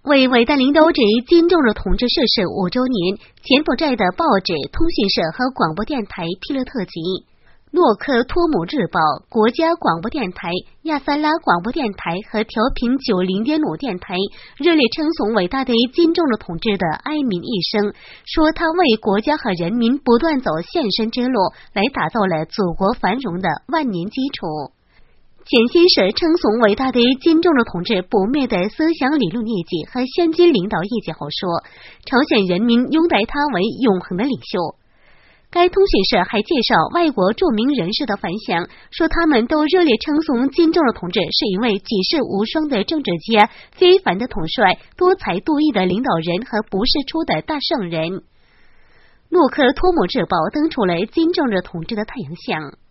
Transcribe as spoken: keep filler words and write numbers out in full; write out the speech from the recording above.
为伟大领导者金正日同志逝世五周年，柬埔寨的报纸、通讯社和广播电台披露特辑。诺克托姆日报、国家广播电台、亚萨拉广播电台和调频九零点五电台热烈称颂伟大的金正日同志的哀悯一生，说他为国家和人民不断走献身之路，来打造了祖国繁荣的万年基础。简新社称颂伟大的金正日同志不灭的思想理论业绩和先进领导业绩后说，朝鲜人民拥戴他为永恒的领袖。该通讯社还介绍外国著名人士的反响，说他们都热烈称颂金正日同志是一位举世无双的政治家、非凡的统帅、多才多艺的领导人和不世出的大圣人。诺克托姆日报登出了金正日同志的太阳像。